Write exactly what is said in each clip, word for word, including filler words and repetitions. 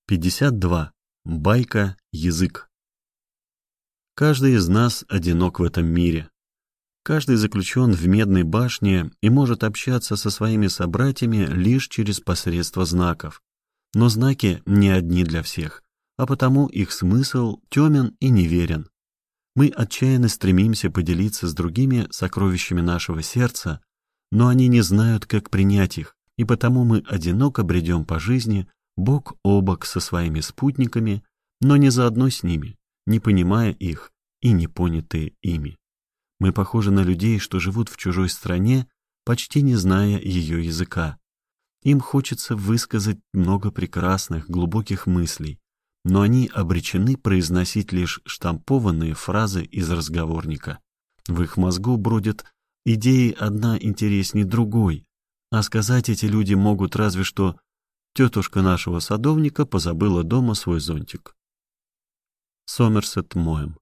пятьдесят два. Байка «Язык». Каждый из нас одинок в этом мире. Каждый заключен в медной башне и может общаться со своими собратьями лишь через посредство знаков. Но знаки не одни для всех, а потому их смысл темен и неверен. Мы отчаянно стремимся поделиться с другими сокровищами нашего сердца, но они не знают, как принять их, и потому мы одиноко бредем по жизни бок о бок со своими спутниками, но не заодно с ними, не понимая их и не понятые ими. Мы похожи на людей, что живут в чужой стране, почти не зная ее языка. Им хочется высказать много прекрасных, глубоких мыслей, но они обречены произносить лишь штампованные фразы из разговорника. В их мозгу бродят идеи одна интересней другой, а сказать эти люди могут разве что «тетушка нашего садовника позабыла дома свой зонтик». Сомерсет Моэм.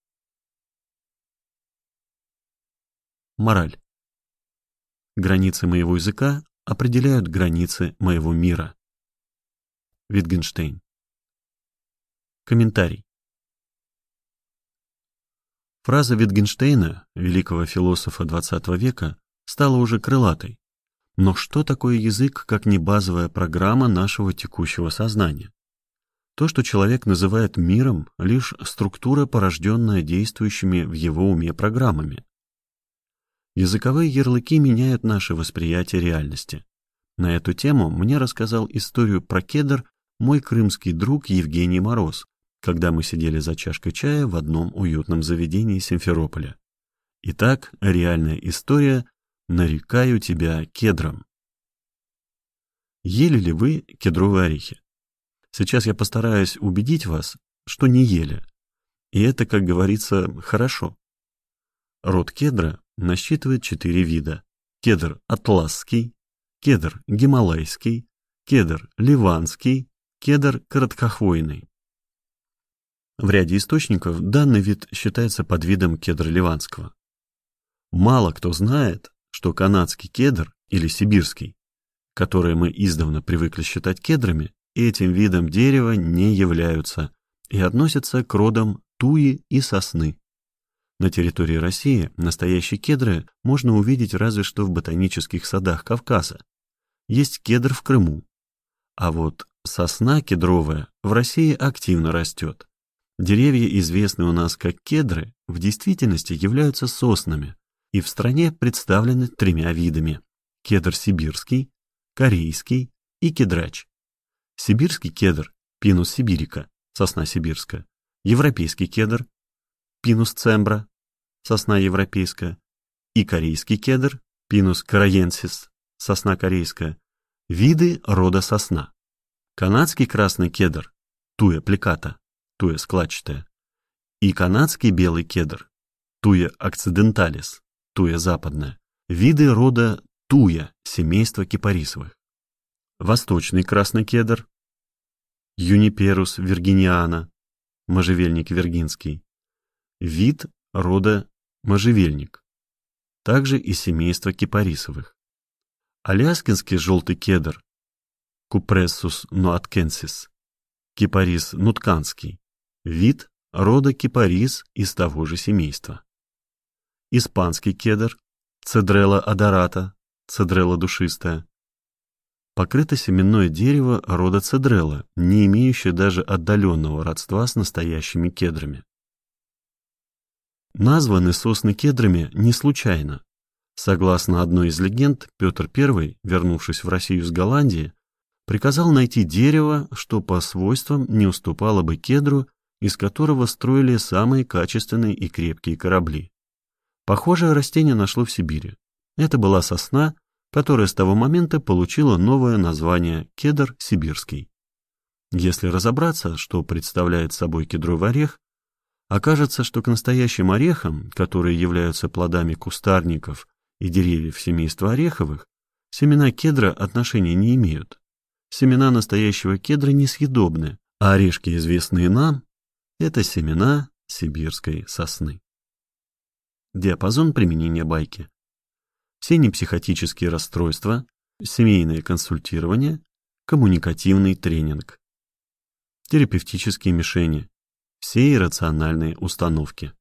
Мораль. Границы моего языка определяют границы моего мира. Витгенштейн. Комментарий. Фраза Витгенштейна, великого философа двадцатого века, стала уже крылатой. Но что такое язык, как не базовая программа нашего текущего сознания? То, что человек называет миром, лишь структура, порожденная действующими в его уме программами. Языковые ярлыки меняют наше восприятие реальности. На эту тему мне рассказал историю про кедр мой крымский друг Евгений Мороз, когда мы сидели за чашкой чая в одном уютном заведении Симферополя. Итак, реальная история «Нарекаю тебя кедром». Ели ли вы кедровые орехи? Сейчас я постараюсь убедить вас, что не ели. И это, как говорится, хорошо. Род кедра насчитывает четыре вида. Кедр атласский, кедр гималайский, кедр ливанский, кедр короткохвойный. В ряде источников данный вид считается подвидом кедра ливанского. Мало кто знает, что канадский кедр или сибирский, которые мы издавна привыкли считать кедрами, этим видом дерева не являются и относятся к родам туи и сосны. На территории России настоящие кедры можно увидеть разве что в ботанических садах Кавказа. Есть кедр в Крыму. А вот сосна кедровая в России активно растет. Деревья, известные у нас как кедры, в действительности являются соснами, и в стране представлены тремя видами: кедр сибирский, корейский и кедрач. Сибирский кедр Pinus sibirica, сосна сибирская, европейский кедр Pinus cembra, сосна европейская, и корейский кедр Pinus carayensis, сосна корейская, виды рода сосна. Канадский красный кедр Tuya plicata, туя складчатая, и канадский белый кедр Tuya occidentalis, туя западная, виды рода туя, семейства кипарисовых. Восточный красный кедр Juniperus virginiana, можжевельник виргинский, вид рода можжевельник, также из семейства кипарисовых. Аляскинский желтый кедр Cupressus noatkensis, кипарис нутканский, вид рода кипарис из того же семейства. Испанский кедр Cedrela odorata, цедрела душистая, покрытосеменное дерево рода цедрела, не имеющее даже отдаленного родства с настоящими кедрами. Названы сосны кедрами не случайно. Согласно одной из легенд, Петр Первый, вернувшись в Россию с Голландии, приказал найти дерево, что по свойствам не уступало бы кедру, из которого строили самые качественные и крепкие корабли. Похожее растение нашло в Сибири. Это была сосна, которая с того момента получила новое название кедр сибирский. Если разобраться, что представляет собой кедровый орех, окажется, что к настоящим орехам, которые являются плодами кустарников и деревьев семейства ореховых, семена кедра отношения не имеют. Семена настоящего кедра несъедобны, а орешки, известные нам, это семена сибирской сосны. Диапазон применения байки. Все непсихотические расстройства, семейное консультирование, коммуникативный тренинг. терапевтические мишени, все иррациональные установки.